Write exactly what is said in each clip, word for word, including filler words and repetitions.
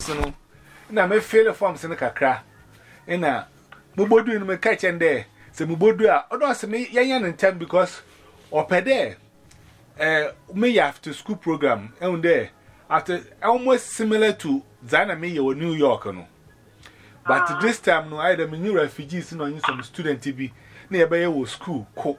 forms no na me fill forms no kakra na mo bodu no me catch and there say mo bodu a odo say me yan yan time because opede eh me after school program and there after almost similar to Zana me you New York no but this time no I the new refugees no yin some student be na be wo school ko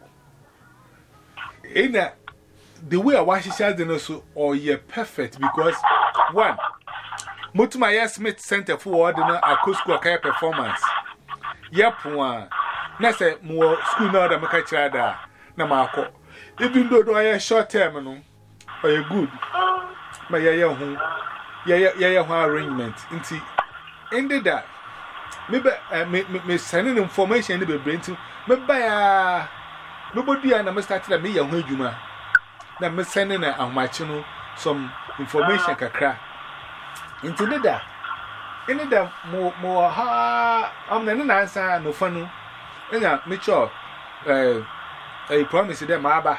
in the way I wash share the no so or ye perfect because one Mutuma Smith Center for ordinary acoustic performance yep one na say more school now that make chada na mako even though I short term no or you good but yeah yeah hu yeah yeah yeah hu arrangement nti ended that maybe me me sending information be bring to me buy nobody and I started me ya hu adwuma na me sending a amachi no some information kakra nti did that ended that mo mo ha am na na answer no fanu enya me sure eh I promise them aba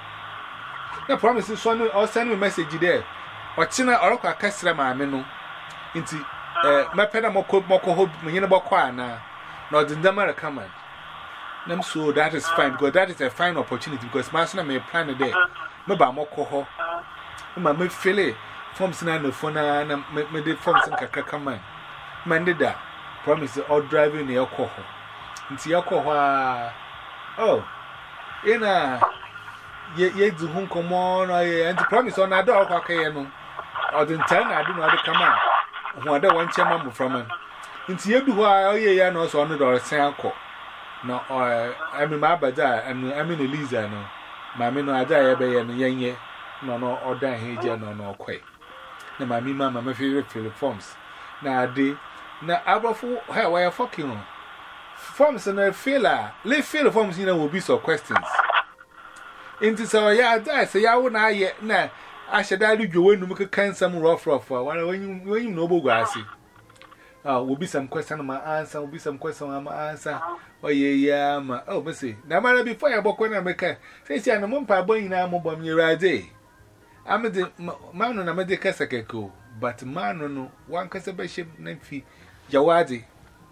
na promise so no or send me message there ochina orokwa kasra ma me no nti eh mepeda moko moko ho menyene bokọ ana na odindam recommend nam so that is fine because that is a fine opportunity because my son me plan there me ba moko ho ma me feel forms na no phone na me de forms nkaka kaman man did that promise all driving na yakọ ho nti yakọ ho a oh ina ye ye du hun komo no ye anti promise on ado akwa kaye no odintan na adu no ade kama hu ade wan chema mu from nti ye du ho a ye ya no so on do sen akọ no emi ma abaja emi emi na Liza no ma me no aja ye be ye no yenye no no odan heje no no kwai na ma mi ma ma me favorite forms na ade na abofo ha wa fucking no forms na failure le fail forms you know will be some questions into so yeah that say ya wona ye na asheda du dwo wenu mu kan some rough rough when when you know bogwasi ah will be some question ma answer will be some question ma answer oh yeah ma oh me say na mara before ya bokwa na meka say say na mumpa boyin na mo bom yirade am de manu na me de kasa keko but manu no one kasa be ship na fi jawadi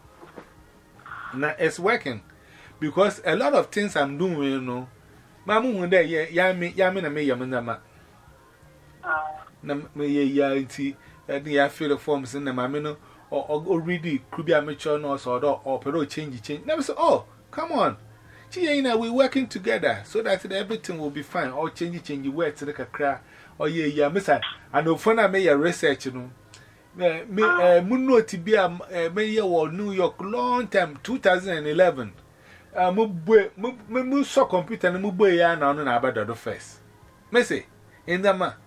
na it's working because a lot of things I'm doing, you know. Mamu one day, yeah, me, yeah, me, na me, yamana, na me, yeah, inti, and the feel of forms in the mamino, or already could be a mature nurse or or pero change, change. Never say, oh, come on, she ain't we working together so that everything will be fine. Or change, change, you wear to the crack, or yeah, yeah, miss I know fun I made a research, you know. Me, me, uh, Muno to be a mayor of New York long time, two thousand eleven. Uh, Mubwe, Mubwe, so computer and Mubwe, ya na no na abada do first. Me say, in the ma.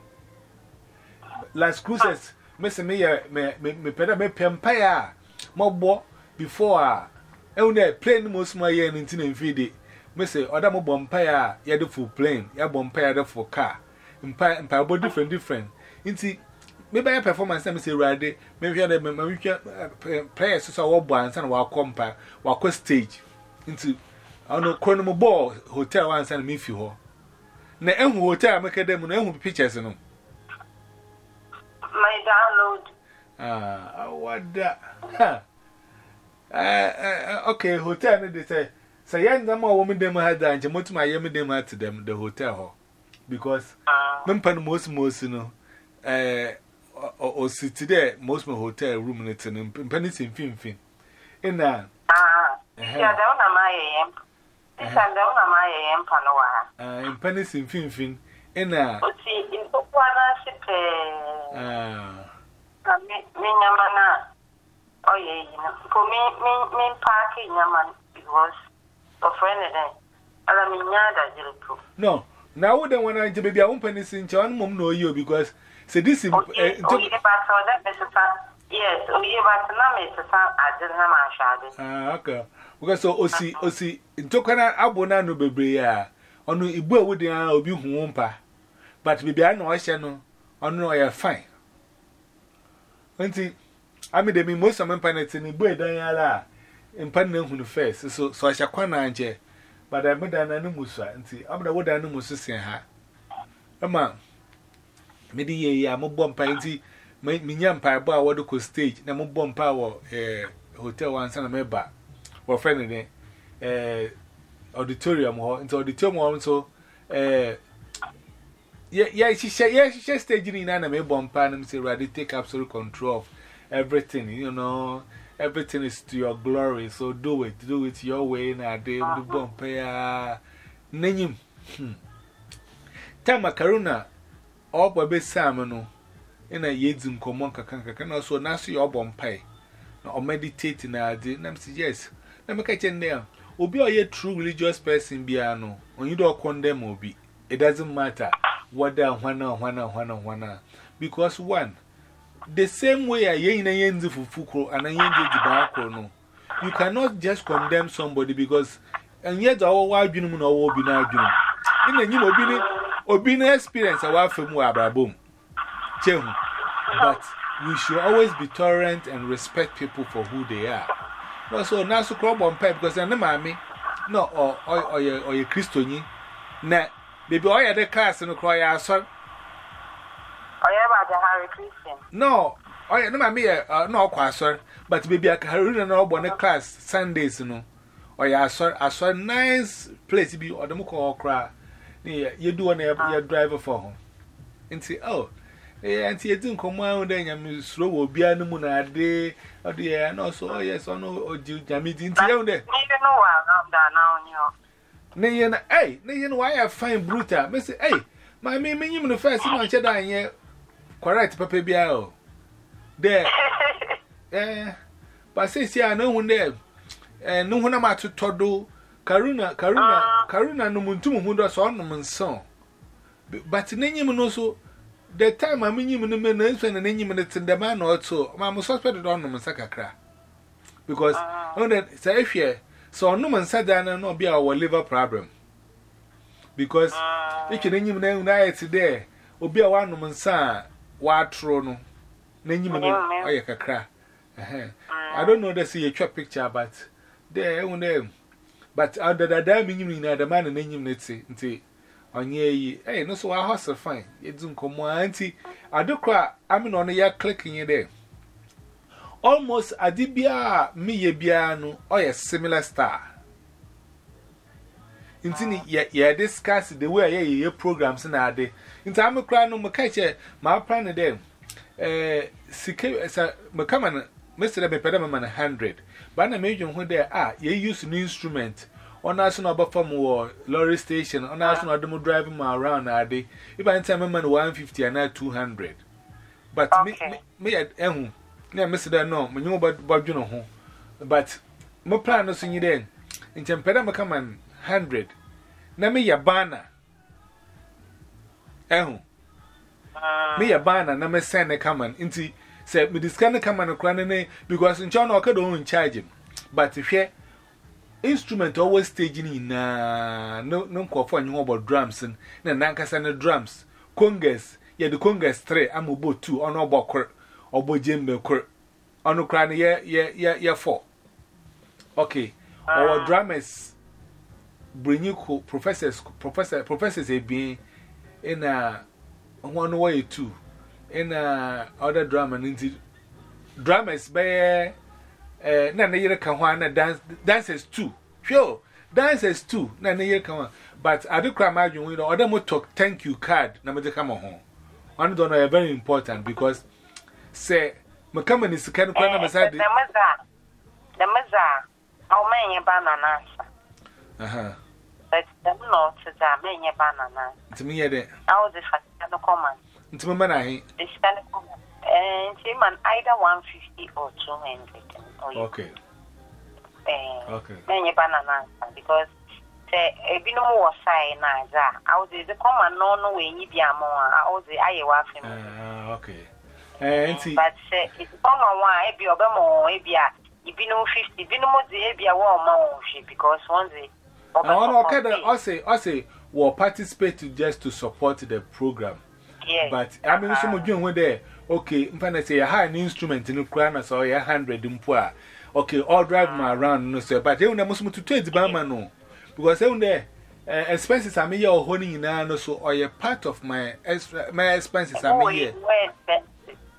Last cruises, me say me me me me peda me pempire. Mobo before ah. E una plane most my year in tin feed. Me say other mo bompire ya do full plane, ya bompire the full car. Mpa mpa bo different different. Inti me buy performance me say rade, me hear them me hear players so wo bo ansa na wa kompa, wa ko stage. Into I know Chronomo Ball Hotel once and me few ho. Na ehu hotel make them no ehu pictures no. My download. Ah, what that? Uh, okay, hotel no they say. Say yan them all women them had and mo to my yemi them had to them the hotel ho. Because mempan most most no eh or sit there most my hotel room net and pennies in fin fin. In na yeah, don't know my amp. This I don't know my amp on ah in pennies in fin fin. In na see in Pukwana ship. Ah, Minamana. Oh, yeah, for me, me, me parking Yaman because of friend then. Alamina, no, now wouldn't want to be a own pennies in John Mum know you because say this is yes, oh, yeah, but now it's a son. I didn't have my shadow. Ah, okay. Because so, Osi, Osi, in Tokana, Abona no Bebrea, on the Ibu would be Humpa, but maybe I know I shall know, on no, I are fine. I mean, they mean most of my planets in Ibu Diana in Panel first, so so I shall quananje, but I made an animusa and see, I'm the wood animus in her. A man, maybe ye are more bomb painty. me nyam pa ba wo do ko stage na mo bom pa wo eh hotel one sana me ba wo friend ne eh auditorium ho into auditorium ho so eh yeah yeah she yeah she stage ni na na me bom pa na me say ready take absolute control of everything, you know. Everything is to your glory, so do it, do it your way. Na de do bom pa ya nanyim. Tama karuna obo be sam no ina yedzi nkomon kakan kakan na so na so your bom pa na o meditate na ade na me say yes na me ka chende obi o ye true religious person bia no onyi do condemn obi. It doesn't matter whether hwana hwana hwana hwana, because one, the same way I yen yenzi fufukro and I yenji jibako no, you cannot just condemn somebody because and yet our wife binum no will be now binum. In the new obini obini experience a wife from Abrabum. Chehu. But we should always be tolerant and respect people for who they are. No, so now so crop on pep because I'm mammy, no, or or or or a Christian. Na, baby, I had a class in the cry. I saw. Oh, yeah, about the Harry Christian. No, oh, yeah, no, mammy, uh, no, quite, sir. But baby, I carry an old one class Sundays, you know. Oh, yeah, I saw, I saw a nice place to be or the Muko cry. You do an air driver for him. And say, oh, yeah, and see, you didn't come out then. I'm slow, be a moon a day. Oh, dear, and also, oh, yes, oh, no, oh, Jamie didn't tell there. You know, I'm down now, you know. Hey, you know why I find brutal. Mister Hey, my me, me, you the first one, cheddar, and yet. Correct, Papa Biao. There. Eh, but says, yeah, no one there. And no one am to Todo, Karuna, Karuna, Karuna, no Muntum, who does ornament song. But in any man also, the time I mean, you in the minutes and any minutes in the man or so, Mamma suspected ornament Sakakra. Because, on that, say, if ye, so no man said that no be our liver problem. Because if you didn't even know today, will be a one woman son. What trono? Name oh, yeah, cacra. I don't know the see a chop picture, but there, on them. But under the damn you mean the man and name let's say, on ye, eh, no, so our house are fine. It don't come one auntie. I do cry, I mean, on a year clicking you there. Almost a dibia, me a piano, or a similar star. Intini, yeah, discuss the way your programs and are they. In time of crying, no, Macache, my plan them. Eh, Sika, Macaman, Mister Pedamaman a hundred. But I imagine when there are, ye use an instrument on national buffer war, lorry station, on national demo driving my around, are they? If I tell man one fifty and not two hundred. But me, me at Ehu, near Mister No, when you about Bajuno home. But my plan was in you then. In Tempedamacaman. Hundred. Na me ya banner. Eh, me ya banner. Na me send a common. Inti say me this kind of common a cranny because in China I don't charge him. But if you instrument always staging in na no no call for you about drums and na nankasa drums. Congas, yeah the congas three. I'm about two on about court or bo jembe court. On the cranny yeah yeah yeah yeah four. Okay. Our drummers. Bring you professors, professor, professors have been in a one way too. In a other drama, and dramas by Nana Yera Kawana dance dances too. Sure, dances too. Nana Yera Kawan. But I do cry margin with other more talk thank you card. Number come home. One don't know very important because say, McCammon is the kind of plan beside the Maza. The Maza, how many bananas? Uh huh. But them not to the many banana. To me, I was the common. To my man, this kind of common. And him and either one fifty or two hundred. Okay. Okay. Many bananas because a bit more sign. I was the common no no way, you be a more. I was the Iowa family. Okay. And see, but it's common one, a be a more, a be a. If you know fifty, if you know the be a warm motion because one day. I say, I say, we'll participate to just to support the program. Yes. But I mean, some of you were there. Okay, I'm going to say, I had an instrument in the crown, so I hundred in poor. Okay, all drive my around, no, sir. But they don't have to trade the Bama, no. Because they don't there. Expenses are me or honing in, so or a part of my my expenses are me here.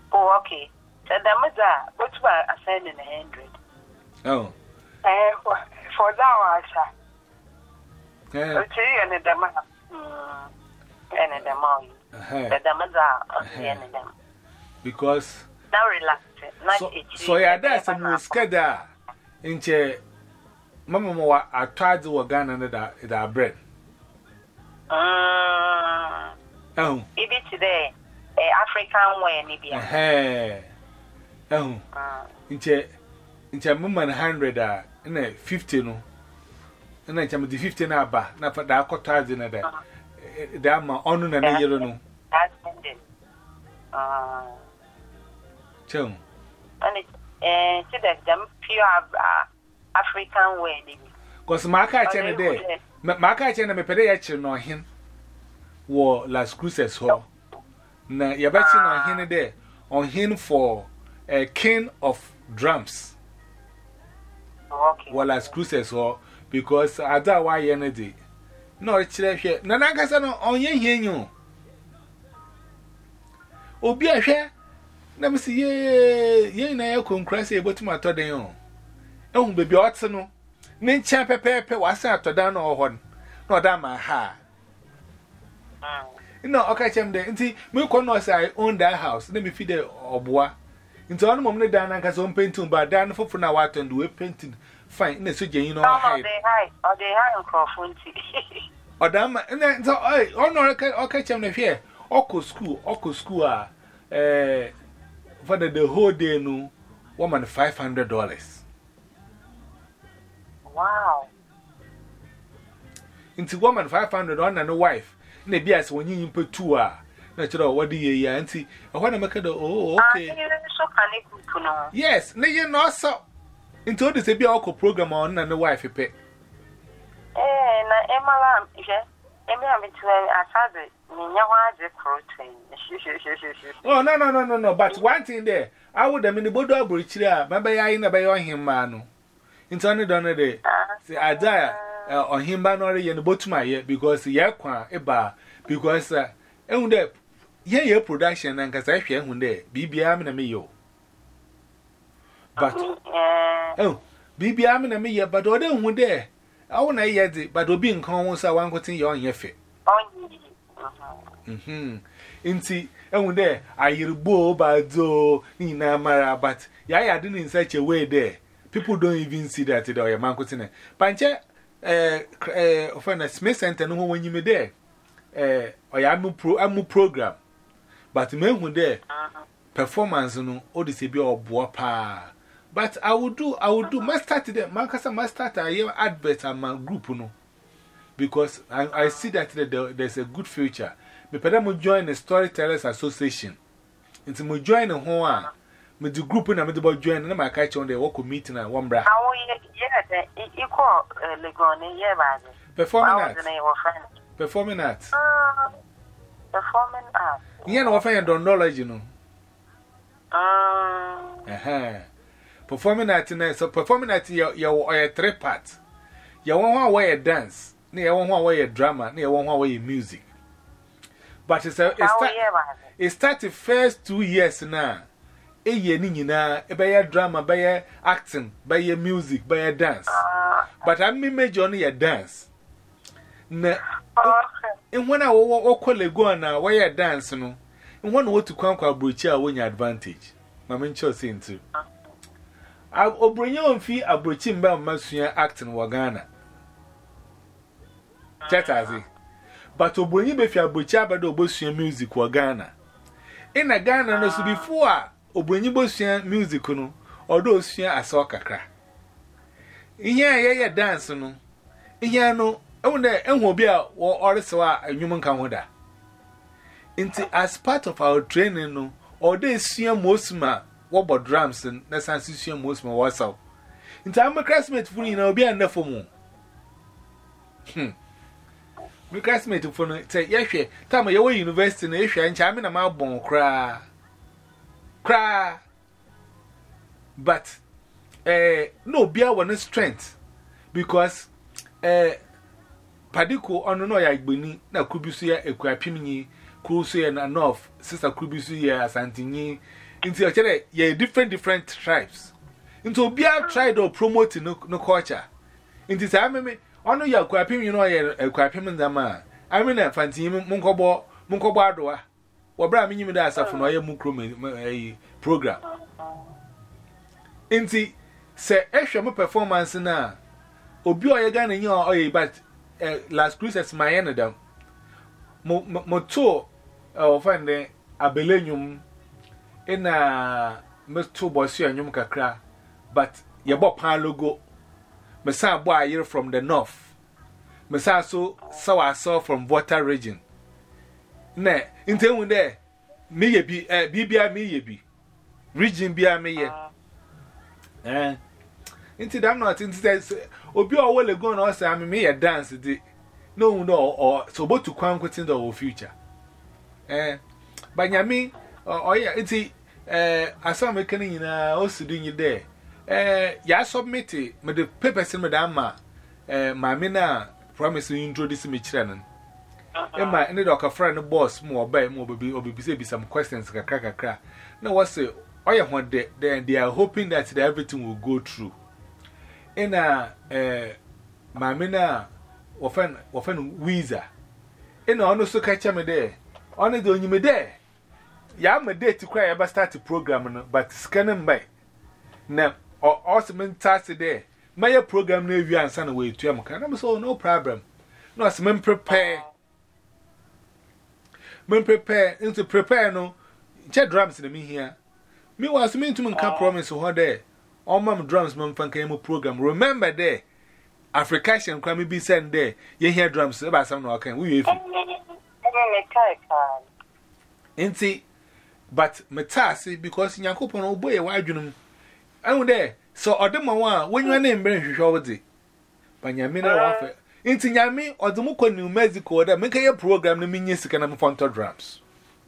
Oh, okay. So the mother, what's about a cent in a hundred? Oh. Eh, for that, Asha. Yeah. Okay, and the man. And the man. The mother, and them. Because. Now relax. So, so yeah, that's a muskada. Inche, Mamma Moa, I tried to work on that bread. Oh, maybe today, a African way, maybe. Hey, oh, inche, inche, Mumman hundred, and a fifty no, and I jam the fifty now, but not for that cottage in a day. Damn, on and a yellow no. That's ended. Ah, Chum. And it's eh, to them pure African way, maybe. Because my catch in a day, my catch in a pediatric no him. War Las Cruces Hall. Na yabachi on him there on him for a king of drums. Okay. War Las Cruces Hall because I don't why energy. No, it's here. Nanakasano on ye you. Obi a share. Let me see ye ye na ya concrase able to my today. Oh, baby, what's no? Nin champ pepe was after down or one. No, damn my ha. No, okay, Cham de. Inti, me kono say own that house. Let me feed the obwa. Into one moment down and cast on painting, but down for na what and do a painting. Fine, in a suit, you know. Oh, they high, or they high on Crawfunty. Or damn, and then so, oh, no, okay, Cham de here. Oko school, Oko school, ah, eh, for the whole day, no, woman five hundred dollars. Wow. Into woman five hundred on and a wife. Maybe as when you put two are natural. What do you, auntie? I want to make it. Oh, okay. Yes, no, you know, so into this, a be our program on and the wife. Eh, na Emma, yeah, Emma, it's I said it. Oh, no, no, no, no, no. But one thing there, I would have been the Bodo Bridge there. Maybe I ain't by him, man. Into only done a day. See, I die. On him bannery and the bottom my year because the yakwa a bar because uh and the yeah production and Casasha one day B B M and me yo. But oh B B M and me, but other one there. I want to hear it, but Obi in commons I want to your your fit. Hm. Inti and one day I hear bo bazo in Amara, but yeah, I didn't in such a way there. People don't even see that it or your man could say. Pancha. Eh, eh, of a Smith Center, no when you me there. Eh, or I'm a program. But men who there performance no, or this be all boapa. But I will do, I will do, must start there. Mancasa must start a year advert on my group, no. Because I, I see that there, there's a good future. Me pedamo join the Storytellers Association. Into me join a home. Me the group and I'm the boy join and I catch on the walk meeting and one bra. Yeah, you call Legone, yeah, performing arts. Performing arts. Performing arts. You know, I don't knowledge, you know. Um, uh huh. Performing arts, so performing arts, you're three parts. You want way a dance, near one way a drama, near one way music. But it's a it started first two years now. A year, Nina, a by drama, by acting, by music, by dance. But I mean, major only a dance. And when I walk call a go now, why a dance, no? And one way to conquer Brucha when your advantage. Mamma saying too. I'll bring you on fee a Bruchim Bell Masuya acting Wagana. Chatazi. But to bring you before Brucha Bado Bosuya music Wagana. In a Ghana, no, so before. Obwenyi bosia music no odo osua asa kakra ihe ya ya dance no ihe no ehunde ehun obi a wo oresewa anwum nka hoda nti as part of our training no odo esua mosma wo bo drums na sansi sua mosma wasaw nti am classmate fu ni na obi an nafo mu hm my classmate fu no say yehwe tam ye wo university na ehwe ncha me na ma bon kra Cry, but eh, no beer one strength because eh, Padiko on no ya igbeni na kubisu ya ekwapimni kurusu ya na north sister kubisu ya asantini into your channel, yeah, different different tribes. Into be a tried or promote no no culture. Into say me ono ya kwapim you know ya kwapim ndama. I mean a fancy munkobo munkobo adoa. Wo bra me nyim da asafo no ya mukro program. Inti say ehwe mo performance na obi oye ga na nyi oye but last cruises my enedam. Mo mo to o find abelenyum ina me to bosi anyum kakra but ye bo pan logo me sa bo ayer from the north me sa so so aso from water region na intemu de me ye bi eh bibia me ye bi region bia me ye eh inti dam not inti obi o wo legon na o say me me ye dance di no no or so bo to kwan kwetin the future eh banyami oh yeah inti eh asam mekani nyina o sidu nyi de eh ya submit me the papers me da ma eh ma me na promise you introduce me kire nan e ma any doka friend boss mo obai mo obi obi say be some questions kakra kakra na what say oh yeah one day then they are hoping that everything will go through in a eh ma me na ofen ofen visa ina ono so ka cha me de ono de onyime de ya ma date kwa ya ba start the program no but scanning by na also men task there my program na wi ansa na we tuam ka na so no problem no as men prepare men prepare into prepare no che drums na me here me was me to nka promise ho there all my drums man fan kan mo program remember there African kwa me be send there ye hear drums e ba sam na kan we efi Inti but metasi because Yankopon obey a wadunum. I would there so Odema when you are named Benshawdi. Banyamina offer. Inti Yami or the Muko New Mexico that make a program the minions can have fonto drums.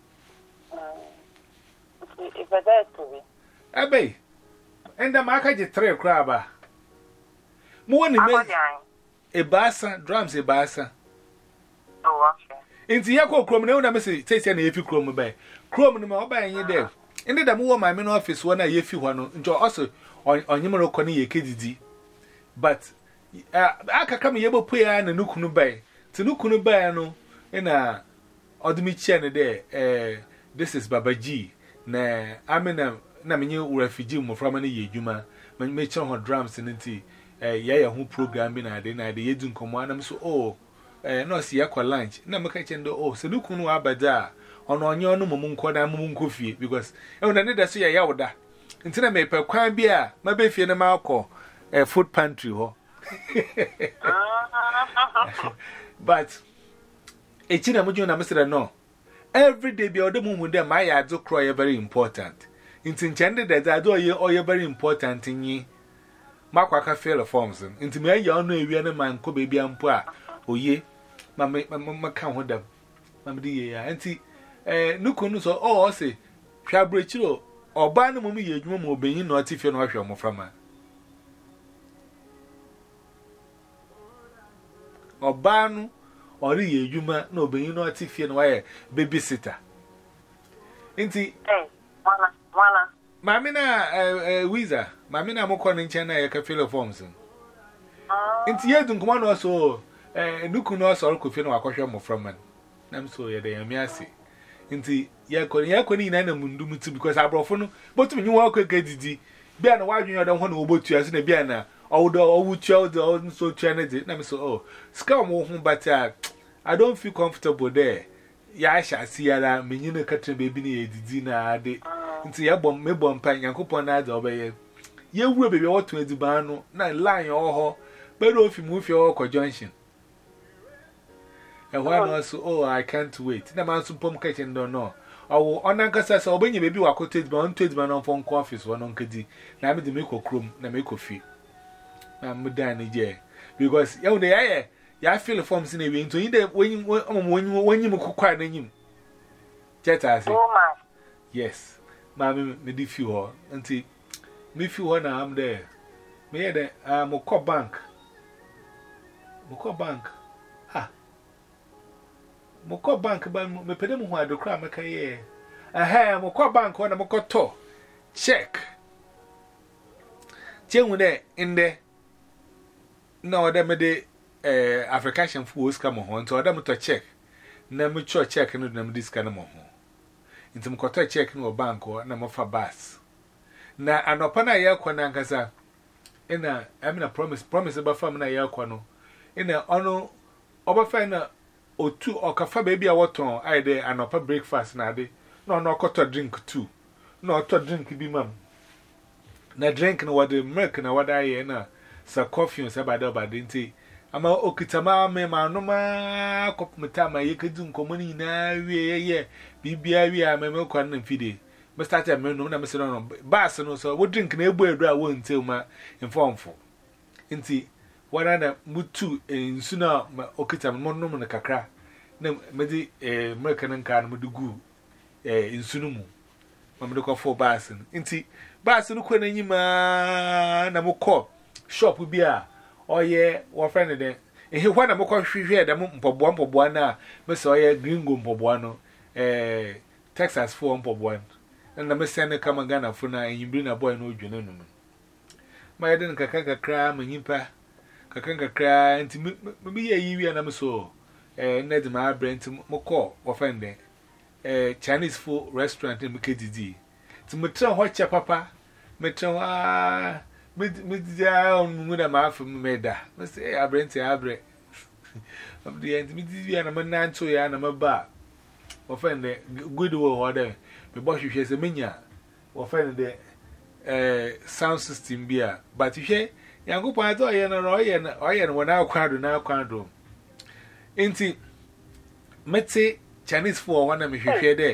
If I dare to be. Abbey. And the market three crabber. More than a bassa, drums a bassa. Oh, okay. Inti yako krom na una mesi say na yefi krom ba krom no ma oba yin de inde da mo ma me no office wona yefi hɔ no njo also onyim ro kɔ ne yekedidi but aka kam yebo pua na nukunu ba ti nukunu ba no ina odumi chia ne de eh this is babaji na amena na menye refugee mo from na ye adwuma me che ho drums nti eh ya ya ho program bi na de na de yedu nkomo anam so oh eh no si yakwa lunch na meka chendo oh se lukunu abada ono onye onu mum nkoda mum nkofie because e na ne da so ya yawda ntina me pe kwan bi a ma be fie na ma akọ eh food pantry ho but e china mujo na mesere no every day bi odem mu dem my ado croy very important ntin chende da da do ye oye very important nyi makwa ka feel forms ntin me ya onu ewie na man ko be bia mpo a oye mama mama kan ho dam mama di ye ya anti eh nukunu so oh say hwa brechiro oba no mum ye adwuma mo obenyin no atifie no ahwe mo frama oba no ori ye adwuma no obenyin no atifie no waye babysitter anti eh mama mama mama na eh wiza mama na mokọ no nchen na ye ka feel forms anti ye dun kuma no so eh nuku no so ko fi no akohwe mo from man nam so ye de yami ase nti ye ko ye ko ni na na mundu muti because abrofo no botum nyi wa ko gadidi bia na wadwen yo de ho na obotu ase na bia na owo owo tua de so tua na de nam so oh ska mo hu but I don't feel comfortable there ya sha si yara menyi na katre bebi na edidi na ade nti ye bom me bom pan Yankopon na ade obeye ye wuro bebi wotu ediban no na line oho bedo ofi mu fi o ko junction. And one also, oh, I can't wait. The man suppom kitchen don't know. Oh, on Uncle says, oh, when you baby walk to it, but on to it, man on phone coffees, one on Kadi. Now, me the make a crum, na make a fee. I'm done, yeah. Because, you know, the air, ya feel the forms in a way into either when you when you cook quite in him. Jet, I say, yes, mammy, me deef you all, auntie. Me few one, I'm there. Me, there, I'm a cop bank. Moko bank. Moko bank ba me pede mu ho adokra meka ye aha moko bank ho na moko to check. Chen de in the no them de eh African food come on to them to check. Na me cho check no dem dis kana mo ho. Ntim kwata check no bank o na mo fa bus. Na anopa na ye kwa na nkasa. Ina I mean a promise promise ba fam na ye kwa no. Ina ono oba fa na otu okafa baby a woton ai de anopa breakfast na de. No no koto drink too. No to drink bi mam. Na drink no wade milk na wada ye na sa coffee so ba da ba de nti ama okitama me ma no ma kopmeta ma ye kedu nkomoni na wie ye bibia wie a me me kwa na mfide me start me no na me se no bass no so wo drink na ebu edu a wo ntel ma infomfo nti wada na mutu ensu na okitama mo no na kakra na me di eh milk na nka na me dugu eh ensu no mu ma me ko for bass nti bass no kwa na nyima na mo ko shop bi a oye wo friend de ehe hwa na mokọ hwehwe da mpọboa mpọboa na me so oye gringo mpọboa no eh Texas for mpọboa na me send kama Ghana fo na enyimbi na boy no odwene no ma yede nkaka kakra manyimpa kaka kakra nti me ye yiwi na me so eh na de ma brent mokọ wo friend de eh Chinese food restaurant me kedidi ti me tra ho che papa me tra wa me dia on mu na ma afa me da me say abrenti abre am di ent me dia na me nanto ya na me ba wo fen de good wo ho de me bo hwehwe se menya wo fen de eh sound system bia but hwe yankopon ato ye no ro ye na o ye no wona akwado na akwado enti meti Chinese for one me hwehwe de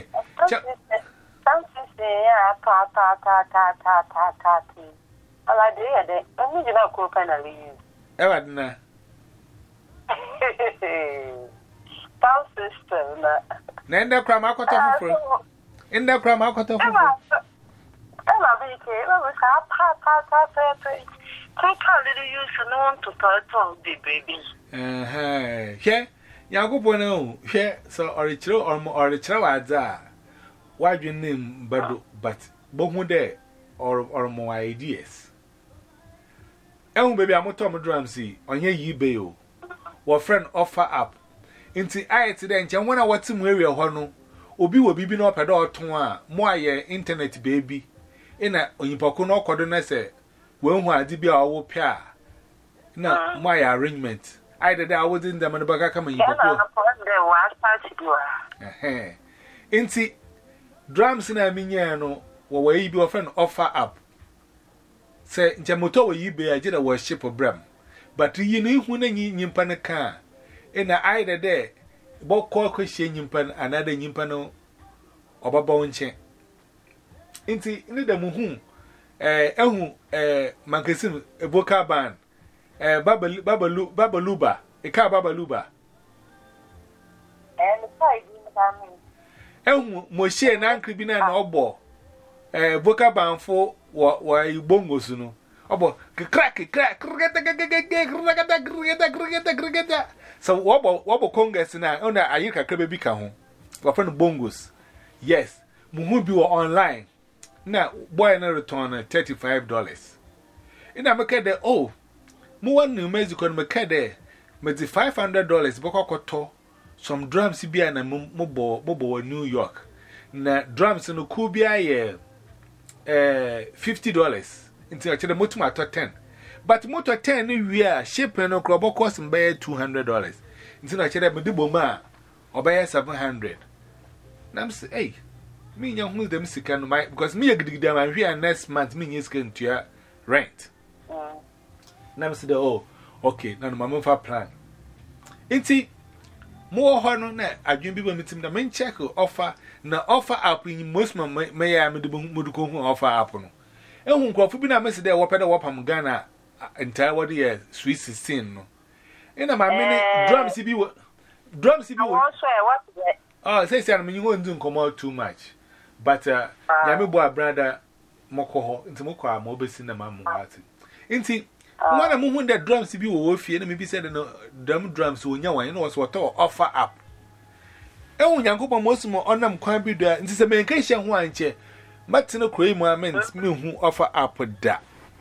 sound system ya ta ta ta ta ta ta ta ala de ya de oni jina ko kana li ewa dina sound system na na enda kra ma kwata fufuro enda kra ma kwata fufuro ela bi ke ela we sa pa pa pa pa ko ka li use no to to to the baby eh eh she yakubo na o she so orichiro ormo orichiro wadza wadwen nim bado but bohu de or or more ideas. Ehun baby amoto mo drum si onye yibe o. Wo friend offer up. Inti ayet de nche wona wati mu area ho no. Obi wo bibi na opedo oton a mo aye internet baby. Ina onyipako no okodo na se we hu ade bi a wo pe a. Na mo aye arrangement. Ayde de awodi ndam no baka kama nyipako. Eh. Inti drums na minya no wo we yibi wo friend offer up. Say nche moto we yibe agida worship bram but yi no ihu na nyimpa ne ka ina aide de bokọ kwehye nyimpa anada nyimpa no obaba wonche nti ni da mu hu eh ehu eh mankesim evoka ban eh babalu babalu babaluba e ka babaluba eh sai di mtami ehu mo she na ankri bi na na obo eh voka ban fo wa wa ibongo sunu obo crack crack so wobo wobo congress na ona ayika krebe bi ka ho wa fa no bongos yes muhu bi wo online na boy na return thirty-five dollars ina make de oh mu wan new music on make de me di five hundred dollars bokokoto some drums bi na mo bo mo bo New York na drums no ku bi aye eh fifty dollars until actually motu mato ten but moto ten ni wi a shape no krobo cost mbe two hundred dollars until actually me dibo ma obeye seven hundred nam say hey me nya hu dem sika no my because me yegdigida ma hwe next month me nya sika ntua rent nam say oh okay na no mama fa plan inti mo ho no na adwen bi ba mitim na men check offer na offer app in most man me ya me dibo moduko hu offer app no ehun krofo bi na me se de wo pede wo pam Ghana entire what year sweet sixteen no ina ma mini drums bi wo drums bi wo what is oh say say me nyi ndu nkomo too much but uh ya me bo brother moko ho nti moko a ma obesi na ma mu ati nti one mu hu the drums bi wo wo fie na me bi said no drum drums wo nya wan na wo so to offer up ehun yankopon mo sumo onam kwan bi do nti se me nka hye ho anche Martin Cray moments me who offer up with that.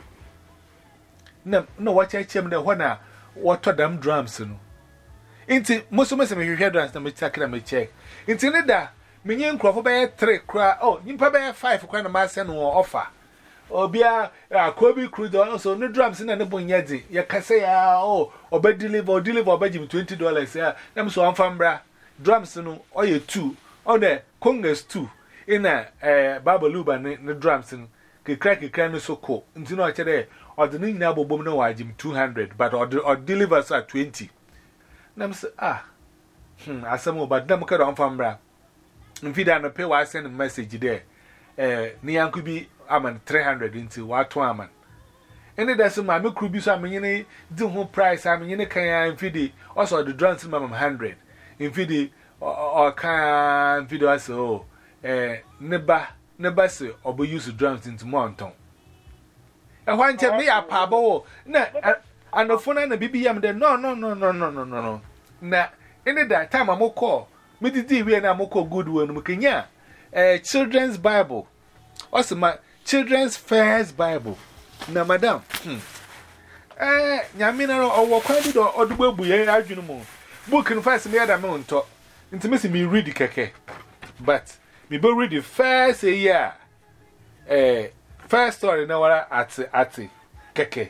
No, no, what I chem the one what them drums. Inti, most of us may hear drums, and me take them a check. Inti, Nida, Minion Crawford by three cry, oh, you pay five for kind of mass and offer. Or be a Kobe Crude also, no drums in the Bunyadi. Ya say, oh, or bed deliver or deliver or bedroom twenty dollars. Yeah, I'm so unfambra. Drums, no, or you two, or the Congress two, in a Babaluba and the drums and crack a can so cool. And you know, today, or the Ning Nabo Bomno Wajim two hundred, but or delivers at twenty. Nam say, ah, hm, I some more, but Damka on Fambra. And feed and pay, I send a message there. Eh, Nian could be. I'm three hundred into what one man. And it doesn't matter, could be some in do whole price. I mean, in a can and feed also the drums in one hundred. In feed or can feed us, oh, eh, never, never say, or be used to drums into Monton. And one tell me a pabo, na and the phone and the B B M there. No, no, no, no, no, no, no, no. Na, in that time, I'm call. Me did we and I'm call good one, Mukanya. Eh, Children's Bible. Also, my. Children's First Bible. Na madam. Hmm. Eh, nyamina or what kind of or the baby, I do know. Book and fast me other moon talk. Intimacy me read the keke. But me be read the first a year. Eh, first story now at at keke.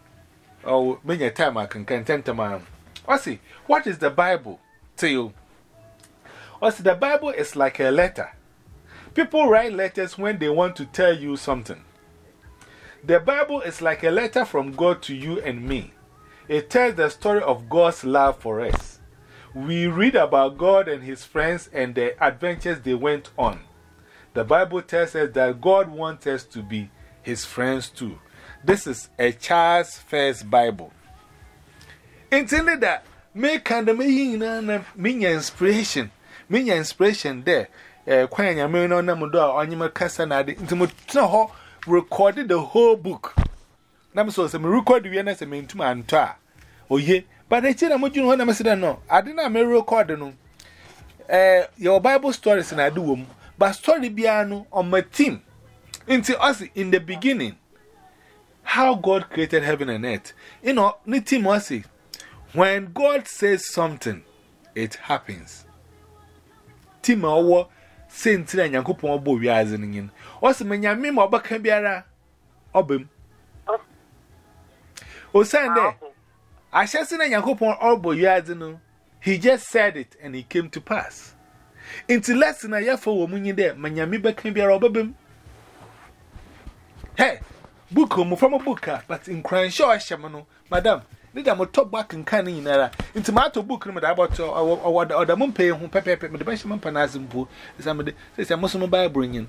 Oh, many a time I can content man. What's what is the Bible to you? What's the Bible is like a letter. People write letters when they want to tell you something. The Bible is like a letter from God to you and me. It tells the story of God's love for us. We read about God and His friends and the adventures they went on. The Bible tells us that God wants us to be His friends too. This is a child's first Bible. Intended that make kind of me inspiration. Me inspiration there. Eh, Quang Yamin on Namudo, on your Cassanadi, into Mutno recorded the whole book. Namso, some record the Vienna and mean to my entire. Oh, ye, but I tell you what I said, no, I didn't make record no. Eh, your Bible stories and I do, but story piano on my team. Into us in the beginning, how God created heaven and earth. You know, the team was it. When God says something, it happens. Team our Saint and Yankupon Bo Yazin in. Also, when Yamim or Bacabiara Obim. Oh, Sunday, I shall send Yankupon Orbo Yazino. He just said it and it came to pass. Into less than a year for woman in there, Manyami Bacabiara Obim. Hey, book from a booker, but in Cranshaw Shamano, Madame. Did I talk back and canning in era? Into my book about or the moon pay whom Pepe, but the Benjamin Panazim pool is somebody says I must buy bringing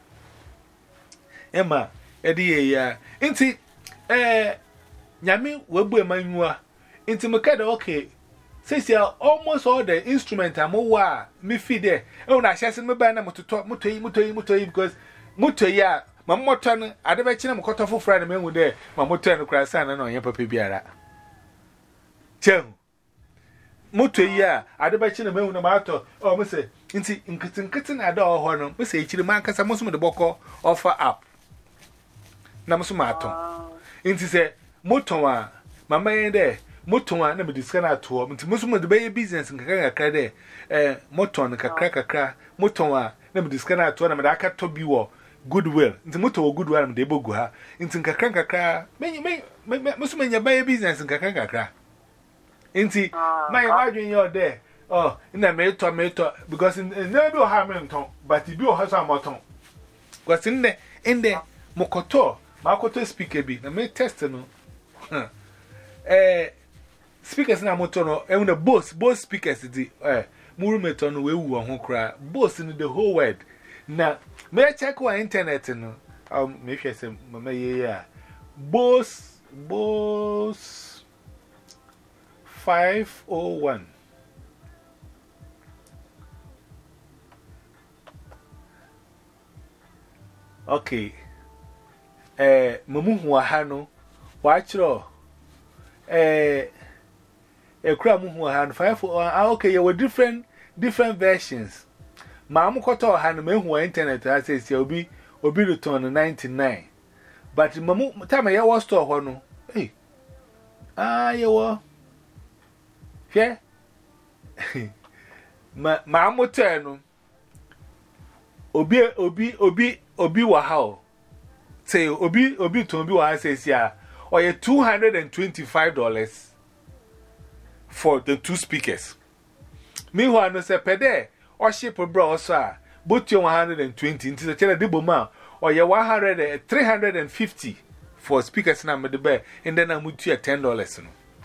Emma, Eddie, ya. Inti, eh, Yami, will be my mua. Into Macada, okay. Says ya almost all the instrument I'm over me feed there. Oh, I shall send my banner to talk Mutoi, Mutoi, Mutoi, because Mutoya, my moton, I never chin cut off for Friday men with there, my moton cry son and on your papi biara. Chen Moto ya, I don't bet you a moon matter. Oh, Miss Inti, in kitten kitten, I don't honor. Miss H. The man can some of the boko offer up. Namasumato. Inti say, Motoa, my man there, Motoa, never discount to him. Into Muslim the baby business and cracker, eh, Moton, a cracker crack, Motoa, never discount to him, and I can't to be war. Goodwill. Into Moto goodwill and they boguha. Into Cacranca crack, may you make Muslim your baby business and Cacranca crack. Inti, my imagine you're there. Oh, in a made tomato, because in never Hamilton, but you do have some moton. What's in there? In there, Mokoto, Makoto speaker be, the main testimony. Eh, speakers na motono, and the boss, both speakers, the eh, Murumeton, we won't cry, both in the whole world. Now, may I check our internet? Um, maybe I say, Mamma, yeah, boss, boss. five oh one. Okay. Eh, Mumu Wahano, watch row. Eh, a cram Muhan, five oh one. Okay, you were different, different versions. Mamu Koto had a man who internet, I say, you'll be obi return ninety-nine. But mamu time I was store ho no. Hey. Ah, you were. Yeah. Ma ma motel no. Obi obi obi obi wa ha. Say obi obi to obi wa says ya. Or two hundred twenty-five dollars for the two speakers. Meanwhile, no say per day or ship a bra also. Both you one hundred twenty into the channel double man or you one hundred three hundred fifty for speakers number the bear and then I'm with you at ten dollars.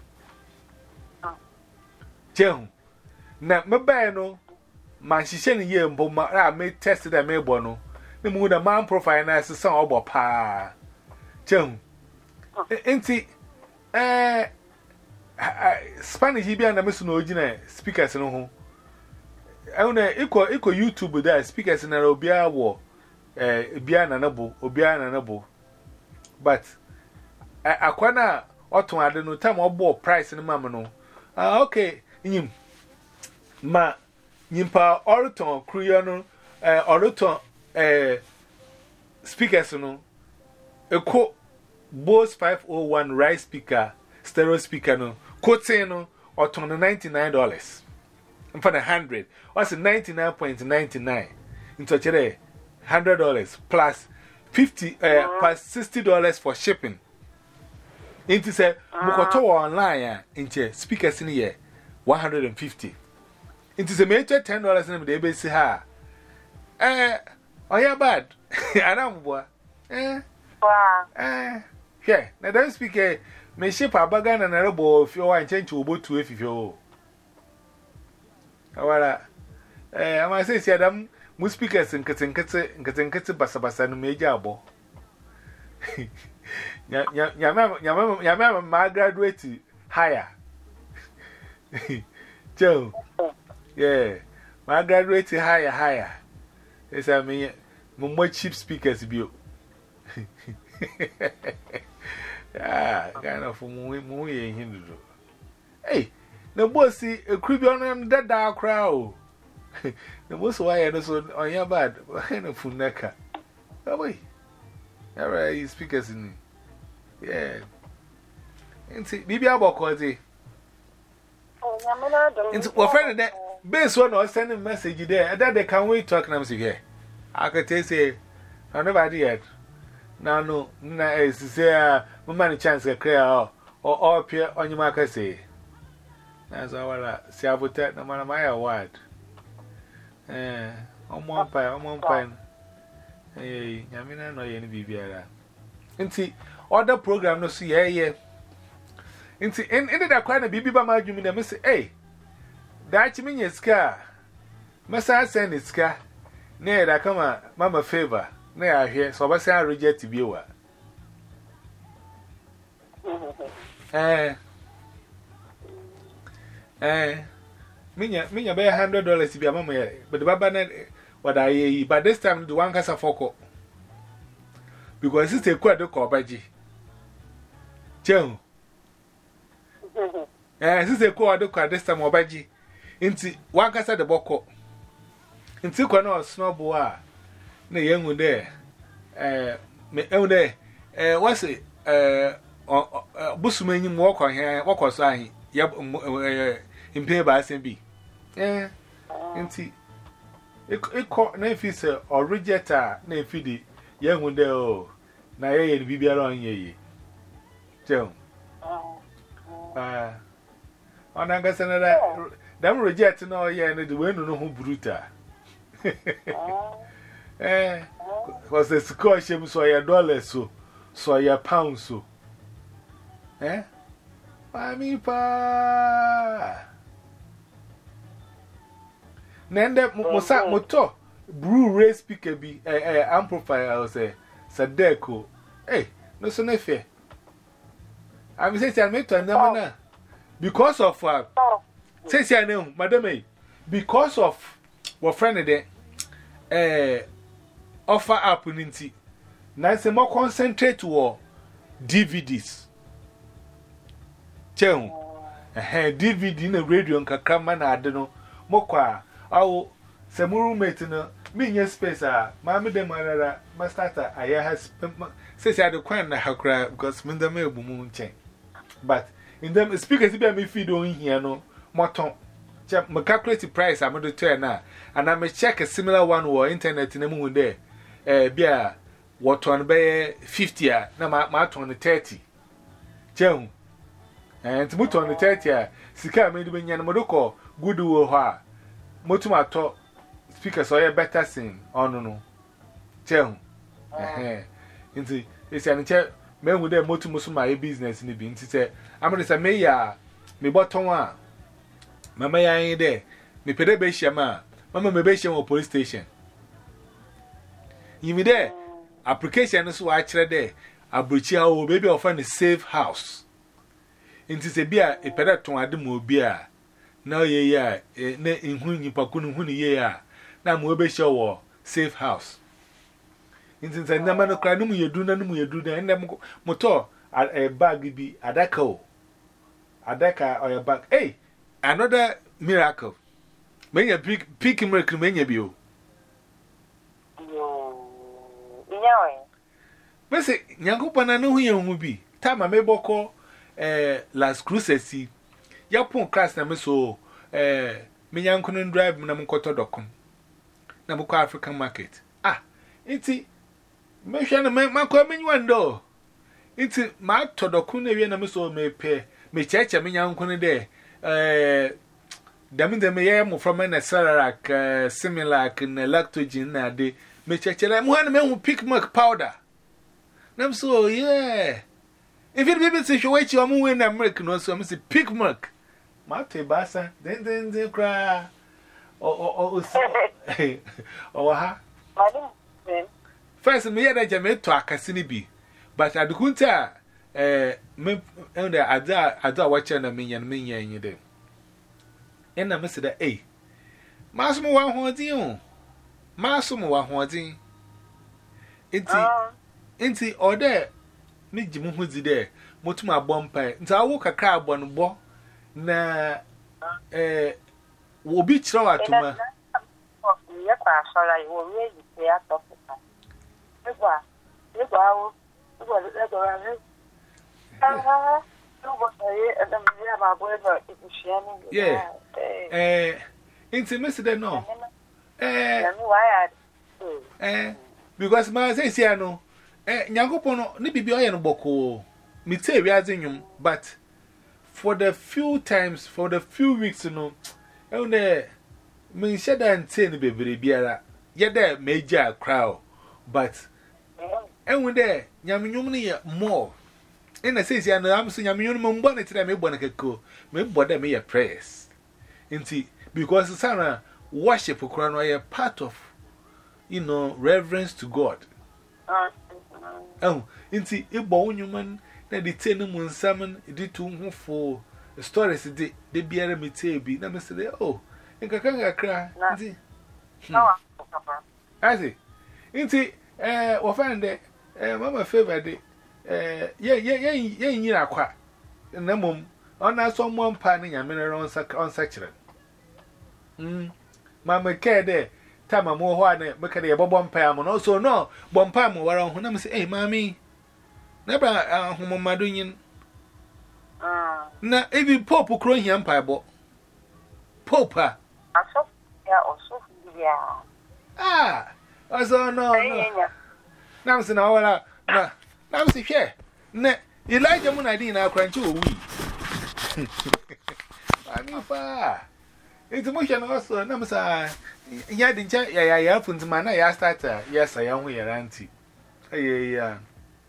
Jim, now my bear no, my shishen year, but I made tested a may bono. The moon a man profile as a son of pa. Jim, ain't it? Eh, Spanish, he be an Amazon original speakers no home. I own a equal equal YouTube there, speakers in a Obia war, eh, Biana Nabo, Obiana Nabo. But I quana autumn, I don't know time or bought price in the mamma. Ah, okay, him. Ma Nimpa Oraton, Cruiano, eh, Oraton, eh, speakers no. A quote Bose five oh one rice speaker, stereo speaker no, quote no, or ninety-nine dollars. And for the hundred, what's ninety-nine point nine nine? Into a hundred dollars plus fifty, uh, plus sixty dollars for shipping. Into say, Mokoto online, into speakers in here, one hundred fifty. Into the major ten dollars in the base. Ha, eh, oh, yeah, bad. I don't know. Eh, eh, yeah, now don't speak a may ship a bagan and a robo if you want change to about two if you. Awara, eh, I must say, Adam, most speakers in Katinkati and Katinkati Basabasa no major abo. Yamama, my graduate higher. Joe, yeah, my graduate higher, higher. Yes, I mean, more cheap speakers be. Ah, kind of movie in Hindu. Hey. The boss see a creepy on that dark crowd. The most why I know on your bad, and a full necker. Oh, wait. All right, speakers in. Yeah. And see, maybe I'll call it. It's what friend that base one or sending message there, and that they can't wait talking. I'm saying, here. I could say, I never did. Now, no, no, it's to say, my money chance to clear or all appear on your market say. That's all I see. I put that no matter my award. Eh, I'm one pie, I'm one pie. Hey, I mean, I know you any baby. And see, other program no see, hey, yeah. And see, and ended up quite a baby by my human. I say, hey, that you mean your scar. Must I send it scar? Nay, that come on, Mamma favor. Nay, I hear, so I say I reject to be what. Eh. Eh, Minya, Minya, bear hundred dollars to be a mamma, but the Baba, what I, but this time the one casa foco because it's a quite a cobaji. Joe, eh, this is a quad this time or baji into one casa the boko into Quano snowboa, the young one there, eh, me own there, eh, what's it, eh, Busman walk on here, walk or sign. Yep, in pay by S M B. Eh, and see, it caught no officer or rejector, no fiddy, young one there. Oh, now ye and be around ye. Joe, ah, on Angus another, them reject no ye and the wind no who bruta. Eh, was a squash him so your dollars so, so your pounds so. Eh? Mami pa Nende Musa Moto Brew Ray speaker be a amplifier say Sadeko. Hey, no so nefe. I'm saying I made to another because of uh say I know, Madame, because of what friend de eh offer opportunity. Now say more concentrate to D V Ds. Chen, eh, D V D in a radio and Kakama, I don't know. Mokwa, oh, some roommate, me in space, ah, mammy, the mother, my starter, I has says I had a quite a cry because Minda may be moon chain. But in them, speakers, be me feed on here, no, Moton. My calculated price, I'm going to turn now, and I may check a similar one or internet in the moon there. Eh, beer, what one bay fifty, now my twenty thirty. Joan. And to put on the thirty, Sika made me yan Modoco, good woha. Motuma talk, speakers or a better sing, oh no. Joan. Eh, into it's an chair, men with their motumus my business in the bean. She said, I'm going to say, may ya, me bottom one. Mamma, I ain't there. Me pedabation, ma. Mamma, me bation or police station. You me there. Application is why I tried there. A butcher or baby of a safe house. Into the beer, a pedaton at the mobile. Now, ye, ya, in whom you pacun, whom ye are. Now, mobile show safe house. Into the number of cranum you do, none you do, and then motor at a bag be a deco. A deca or a bag. Eh? Another miracle. May a big peak miracle, may you. Messy, young Kupana know who you will be. Time I may boko, eh, last cruise, see. Yapon class namiso, eh, me young couldn't drive Namukoto docum. Namuko African market. Ah, it's it. Maybe my coming one door. It's my Todokune Namiso may pay. Me church, I mean, young couldn't there. Eh, Damin the Mayam from an Sarac, similar in lactogen, de me church, I'm one man who pick milk powder. I'm so, yeah. If it be situation, I'm going to American also, I'm say pick milk. Mate Bassa, then then they cry. Oh, oh, oh, ha. First, me had a made to a Cassini be, but I couldn't tell. Eh, me, and I don't watch an Aminian Minia in your day. And I missed that, eh? Massimo one hordy, Massimo one hordy. Inti, inti, or there, me Jim Hoodie there, Motuma Bompire, and I walk a crab on bo. Na, eh, will be throw at my. Yes, I shall. I will really say at the Papa. You go, you go, yeah, eh, intimacy, no. Eh, eh, because my say, no, eh, Yangopono, Nibi Bioyan Boko, me say we are in but for the few times, for the few weeks, you know, only me said and say, baby, Biara, yet there major crowd, but, and when there, Yaminumni more. And I say, I'm saying, I'm your bonnet, I may want to go, may bother me a prayers. Indeed, because Sarah worship a crown a part of, you know, reverence to God. Oh, indeed, a bone human, that the ten moon salmon, did two for stories, they be a me taby. Now, Mister Oh, and Kakanga cry. No, I see. Indeed, eh, or find it, eh, Mamma favorite. Eh, yeah, yeah, yeah, yeah, yeah, quite. And then, mum, on us someone panning a mineral on such a. Hm, Mamma care there. Time a more one, make a bomb pam, and also no, bomb pam, where on whom say, eh, mammy. Never a home madunian. Now, if you pope who crowing empire, but Popa. Ah, I saw no. Now, it's an hour. Now, see here. Ne, you like the moon idea now, crank you. I mean, far. It's a motion also. No, sir. Ya didn't ya, ya, ya, put the man. I started. Yes, I am with your auntie. Ay, yeah.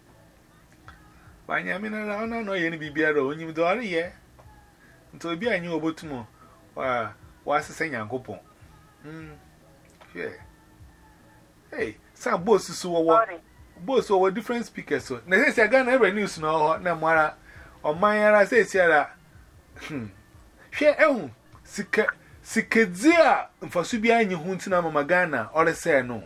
Why, I mean, I don't know any be better when you do all yeah. Until be I knew about tomorrow. Why, what's the saying, Uncle Pong? Hm, yeah. Hey, some bosses who are. Both were different speakers. So, Nessie, I got never news no, no, Mara, or my ara says, Sierra. Hm. Share, oh, Sikazia, and for Subia in your Huntina Magana, or a say no.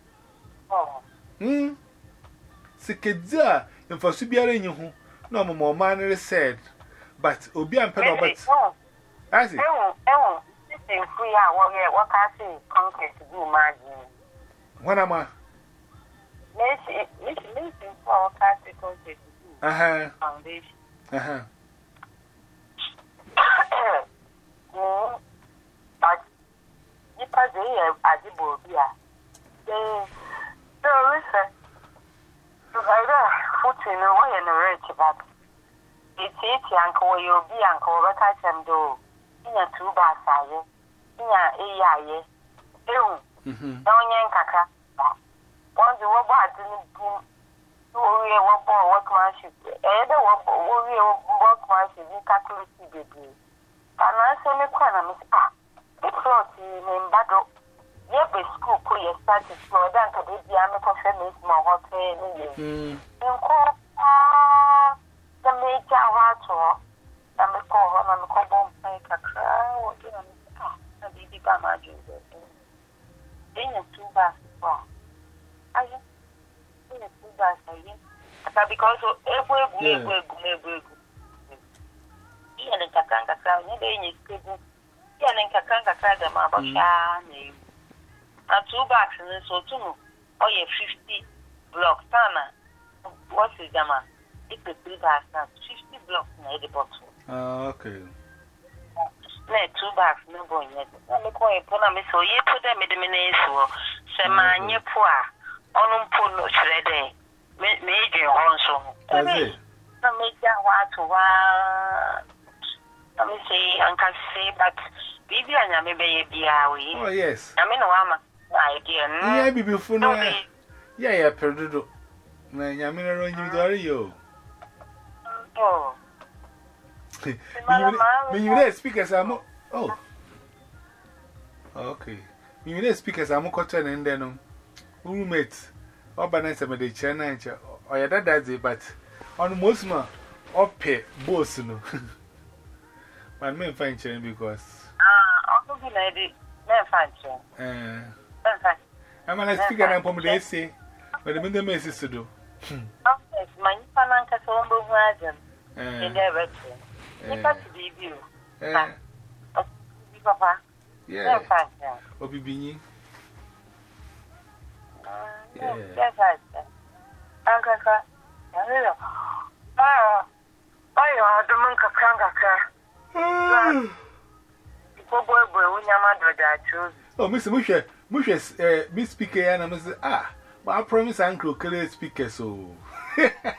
Hm. Sikazia, and for Subia in your home, no more manner said, but Obian Pedal, but I see. Oh, oh, this is free. I want to what I say, concrete to do margin. When am I? Miss, Miss, Miss, for classical uh huh. Foundation. Uh huh. But you pass the year at the board, yeah. So, listen, to either footing away in the rich, but it's eighty uncle, you'll be uncle, but I can do in a two bar side, in a year. Mhm. Don't yank a car. Once you were bought in the worry about workmanship, either worry workmanship in calculating baby. And I say, me corner, Miss Ah, it's not in Bado. Yet, the school put your status for them to be the American famous more hotel. Mm. You call the major water. And the call on the cobble make a crowd. Ah, the baby Bama Junior. In a two bars. I just in a two bars. I because every week, every week. Ian and Kakanga crowd, never in his table. Ian and Kakanga crowd, the Mabasha name. And two backs and so two. Oh, yeah, fifty blocks. Tana, what's his jammer? It's a three bars now, fifty blocks in the bottle. Oh, okay. No, two backs, no boy yet. Let me call a pona, Miss, so you put them in the minute. Semanya poa, on puno shredder, major also. That's it. No, make that water. Let me say, Uncle say, but Bibi and I may be oh, yes. I mean, Wama, idea. Yeah, be before no. Yeah, yeah, Perdudo. Man, I mean, I don't you. Oh, when you let speakers, I'm oh, okay. You need speakers, I'm cotton and then roommates. Or by some of the channel, or your dad does it, but on most more, or pay both. No, my main function because ah, I'll be lady, never function. Eh, I'm a speaker and from the say, but the middle message to do. Okay, my Pananka Sombo Wagon, and ever. You got to be you. Eh, Papa. Yeah, Obi Bini. Yes, I said. Uncle, ah, I don't want to come. Oh, Mister Musha, Musha, Miss Speaker, and I must say, ah, but I promise Uncle Kelly speaker so.